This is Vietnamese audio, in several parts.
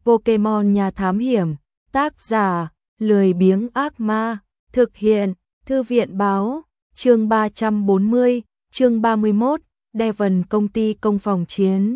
Pokemon nhà thám hiểm, tác giả, lười biếng ác ma, thực hiện, thư viện báo, chương 340, chương 31, Devon công ty công phòng chiến.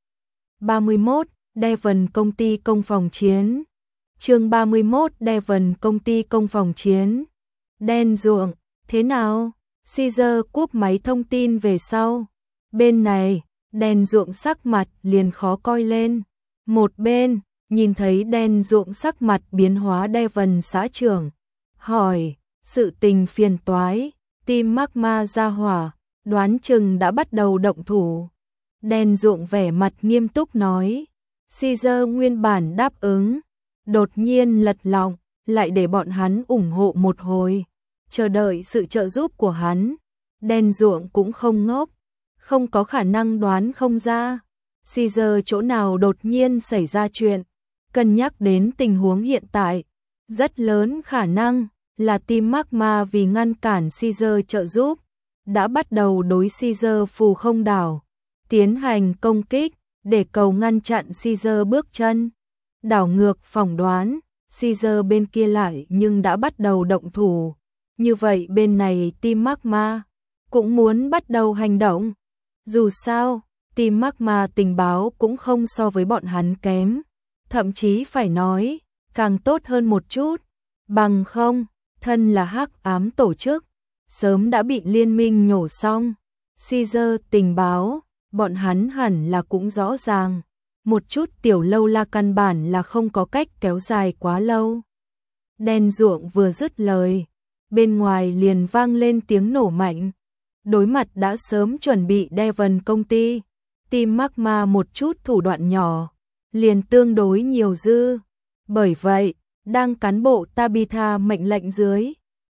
31, Devon công ty công phòng chiến. Chương 31, Devon công ty công phòng chiến. Đen ruộng, thế nào? Caesar cúp máy thông tin về sau. Bên này, đen ruộng sắc mặt liền khó coi lên. Một bên, nhìn thấy đen ruộng sắc mặt biến hóa Devon xã trưởng. Hỏi, sự tình phiền toái, team Magma ra hỏa, đoán chừng đã bắt đầu động thủ. Đen ruộng vẻ mặt nghiêm túc nói. Caesar nguyên bản đáp ứng, đột nhiên lật lọng, lại để bọn hắn ủng hộ một hồi, chờ đợi sự trợ giúp của hắn. Đen ruộng cũng không ngốc, không có khả năng đoán không ra. Caesar chỗ nào đột nhiên xảy ra chuyện, cân nhắc đến tình huống hiện tại, rất lớn khả năng là team Magma vì ngăn cản Caesar trợ giúp, đã bắt đầu đối Caesar phù không đảo, tiến hành công kích, để cầu ngăn chặn Caesar bước chân. Đảo ngược phỏng đoán, Caesar bên kia lại nhưng đã bắt đầu động thủ. Như vậy bên này team Magma cũng muốn bắt đầu hành động. Dù sao, team Magma tình báo cũng không so với bọn hắn kém, thậm chí phải nói, càng tốt hơn một chút. Bằng không, thân là hắc ám tổ chức, sớm đã bị liên minh nhổ xong. Caesar tình báo, bọn hắn hẳn là cũng rõ ràng. Một chút tiểu lâu la căn bản là không có cách kéo dài quá lâu. Đen ruộng vừa dứt lời, bên ngoài liền vang lên tiếng nổ mạnh. Đối mặt đã sớm chuẩn bị Devon công ty, team Magma một chút thủ đoạn nhỏ, liền tương đối nhiều dư. Bởi vậy, đang cán bộ Tabitha mệnh lệnh dưới,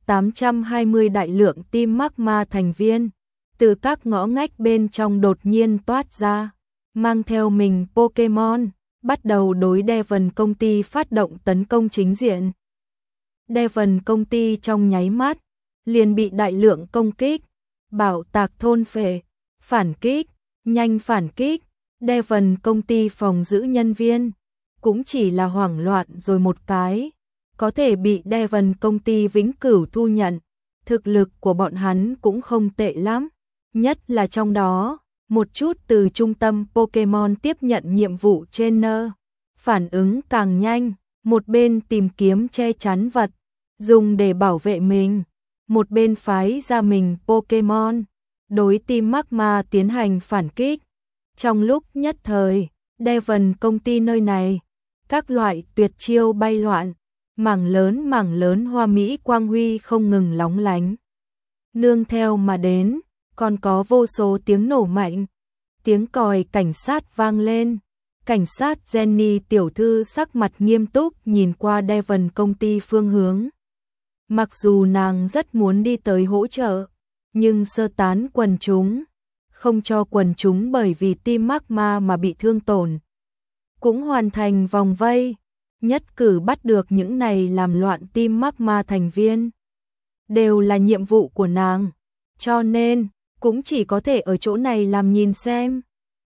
820 đại lượng team Magma thành viên, từ các ngõ ngách bên trong đột nhiên toát ra, mang theo mình Pokemon, bắt đầu đối Devon công ty phát động tấn công chính diện. Devon công ty trong nháy mắt, liền bị đại lượng công kích, bảo tạc thôn phệ, phản kích, nhanh phản kích. Devon công ty phòng giữ nhân viên, cũng chỉ là hoảng loạn rồi một cái, có thể bị Devon công ty vĩnh cửu thu nhận. Thực lực của bọn hắn cũng không tệ lắm, nhất là trong đó, một chút từ trung tâm Pokemon tiếp nhận nhiệm vụ trainer, phản ứng càng nhanh, một bên tìm kiếm che chắn vật, dùng để bảo vệ mình, một bên phái ra mình Pokemon, đối team Magma tiến hành phản kích. Trong lúc nhất thời, Devon công ty nơi này, các loại tuyệt chiêu bay loạn, mảng lớn hoa mỹ quang huy không ngừng lóng lánh. Nương theo mà đến, còn có vô số tiếng nổ mạnh, tiếng còi cảnh sát vang lên. Cảnh sát Jenny tiểu thư sắc mặt nghiêm túc nhìn qua Devon công ty phương hướng. Mặc dù nàng rất muốn đi tới hỗ trợ, nhưng sơ tán quần chúng, không cho quần chúng bởi vì team Magma mà bị thương tổn. Cũng hoàn thành vòng vây, nhất cử bắt được những này làm loạn team Magma thành viên. Đều là nhiệm vụ của nàng, cho nên cũng chỉ có thể ở chỗ này làm nhìn xem.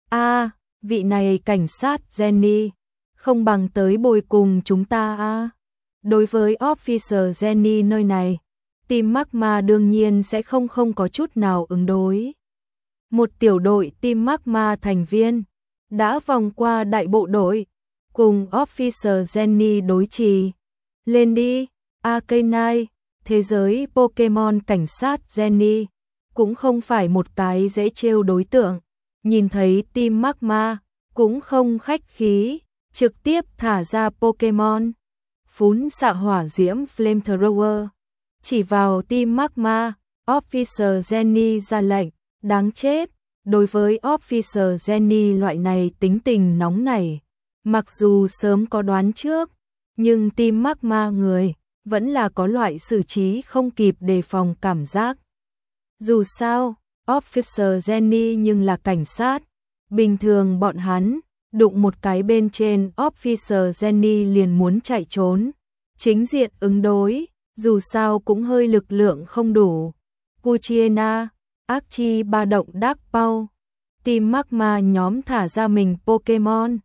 Vị này cảnh sát Jenny, không bằng tới bồi cùng chúng ta. Đối với Officer Jenny nơi này, team Magma đương nhiên sẽ không có chút nào ứng đối. Một tiểu đội team Magma thành viên đã vòng qua đại bộ đội, cùng Officer Jenny đối trì. Lên đi, Arcanine, thế giới Pokemon cảnh sát Jenny, cũng không phải một cái dễ trêu đối tượng. Nhìn thấy team Magma, cũng không khách khí, trực tiếp thả ra Pokemon. Phún xạ hỏa diễm Flamethrower, chỉ vào team Magma, Officer Jenny ra lệnh, đáng chết. Đối với Officer Jenny loại này tính tình nóng nảy, mặc dù sớm có đoán trước, nhưng team Magma người vẫn là có loại xử trí không kịp đề phòng cảm giác. Dù sao, Officer Jenny nhưng là cảnh sát, bình thường bọn hắn đụng một cái bên trên Officer Jenny liền muốn chạy trốn, chính diện ứng đối, dù sao cũng hơi lực lượng không đủ. Puchiena, Archie ba động Dark Paw, team Magma nhóm thả ra mình Pokemon,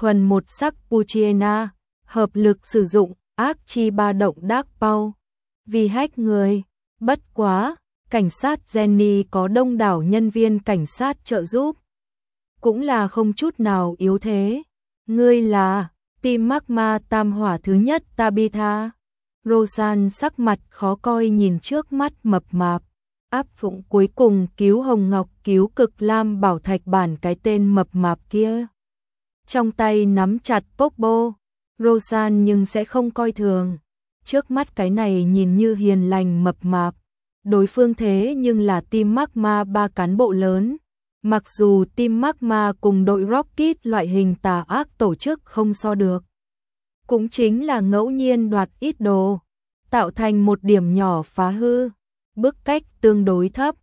thuần một sắc Puchiena, hợp lực sử dụng ác chi ba động Dark Paw vì hách người. Bất quá, cảnh sát Jenny có đông đảo nhân viên cảnh sát trợ giúp, cũng là không chút nào yếu thế. Ngươi là team Magma tam hỏa thứ nhất Tabitha. Roseanne sắc mặt khó coi nhìn trước mắt mập mạp, áp phụng cuối cùng cứu Hồng Ngọc cứu cực lam bảo thạch bản cái tên mập mạp kia. Trong tay nắm chặt Popo, Roseanne nhưng sẽ không coi thường. Trước mắt cái này nhìn như hiền lành mập mạp, đối phương thế nhưng là team Magma ba cán bộ lớn. Mặc dù team Magma cùng đội Rocket loại hình tà ác tổ chức không so được, cũng chính là ngẫu nhiên đoạt ít đồ, tạo thành một điểm nhỏ phá hư, bức cách tương đối thấp.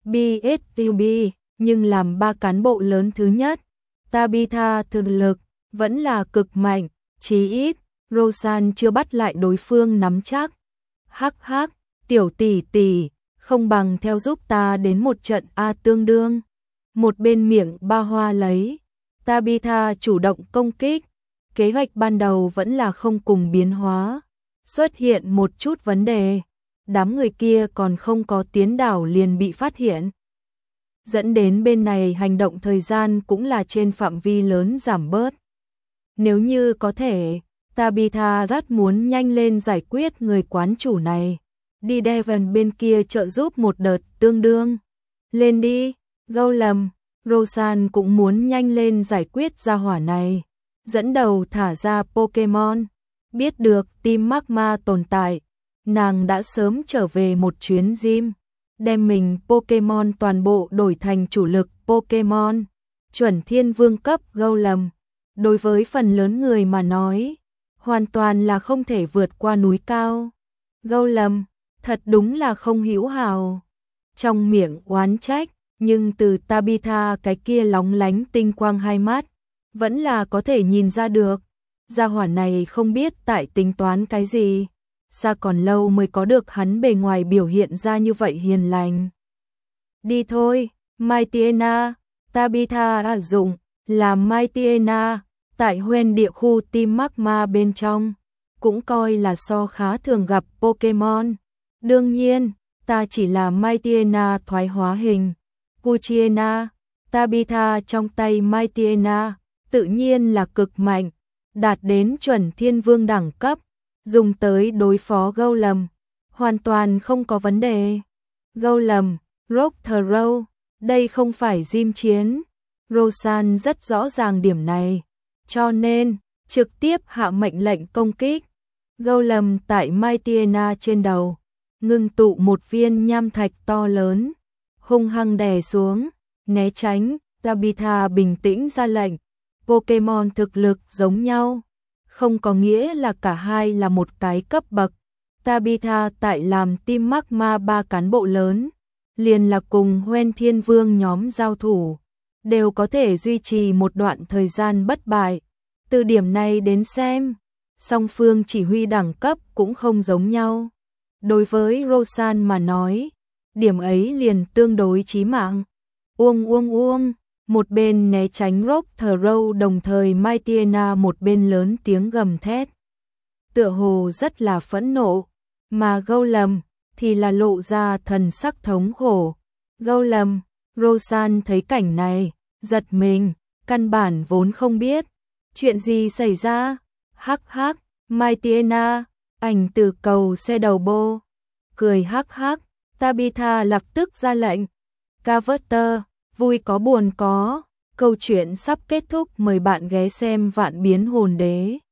BSTB, nhưng làm ba cán bộ lớn thứ nhất, Tabitha thực lực vẫn là cực mạnh, chí ít Roseanne chưa bắt lại đối phương nắm chắc. Hắc hắc, tiểu tỷ tỷ, không bằng theo giúp ta đến một trận A tương đương. Một bên miệng ba hoa lấy, Tabitha chủ động công kích. Kế hoạch ban đầu vẫn là không cùng biến hóa, xuất hiện một chút vấn đề, đám người kia còn không có tiến đảo liền bị phát hiện, dẫn đến bên này hành động thời gian cũng là trên phạm vi lớn giảm bớt. Nếu như có thể, Tabitha rất muốn nhanh lên giải quyết người quán chủ này, đi Devon bên kia trợ giúp một đợt tương đương. Lên đi, Golem. Roseanne cũng muốn nhanh lên giải quyết gia hỏa này, dẫn đầu thả ra Pokemon. Biết được team Magma tồn tại, nàng đã sớm trở về một chuyến gym, đem mình Pokemon toàn bộ đổi thành chủ lực Pokemon, chuẩn thiên vương cấp Golem. Đối với phần lớn người mà nói, hoàn toàn là không thể vượt qua núi cao. Golem, thật đúng là không hữu hảo. Trong miệng oán trách, nhưng từ Tabitha cái kia lóng lánh tinh quang hai mắt, vẫn là có thể nhìn ra được, gia hỏa này không biết tại tính toán cái gì, xa còn lâu mới có được hắn bề ngoài biểu hiện ra như vậy hiền lành. Đi thôi, Mightyena. Tabitha dụng là Mightyena, tại Hoenn địa khu team Magma bên trong, cũng coi là so khá thường gặp Pokemon. Đương nhiên, ta chỉ là Mightyena thoái hóa hình. Puchiena, Tabitha trong tay Mightyena, tự nhiên là cực mạnh, đạt đến chuẩn thiên vương đẳng cấp, dùng tới đối phó Golem, hoàn toàn không có vấn đề. Golem, Rock Throw, đây không phải gym chiến. Roseanne rất rõ ràng điểm này, cho nên trực tiếp hạ mệnh lệnh công kích. Golem tại Mightyena trên đầu, ngưng tụ một viên nham thạch to lớn, hung hăng đè xuống, né tránh. Tabitha bình tĩnh ra lệnh. Pokemon thực lực giống nhau, không có nghĩa là cả hai là một cái cấp bậc. Tabitha tại làm team Magma ba cán bộ lớn, liền là cùng Hoenn Thiên Vương nhóm giao thủ, đều có thể duy trì một đoạn thời gian bất bại. Từ điểm này đến xem, song phương chỉ huy đẳng cấp cũng không giống nhau. Đối với Roseanne mà nói, điểm ấy liền tương đối chí mạng. Uông, một bên né tránh Rock Throw, đồng thời Mightyena một bên lớn tiếng gầm thét, tựa hồ rất là phẫn nộ, mà Golem thì là lộ ra thần sắc thống khổ. Golem, Roseanne thấy cảnh này, giật mình, căn bản vốn không biết chuyện gì xảy ra. Hắc hắc, Mightyena, ảnh từ cầu xe đầu bô, cười hắc hắc. Tabitha lập tức ra lệnh, Carver, vui có buồn có, câu chuyện sắp kết thúc, mời bạn ghé xem Vạn Biến Hồn Đế.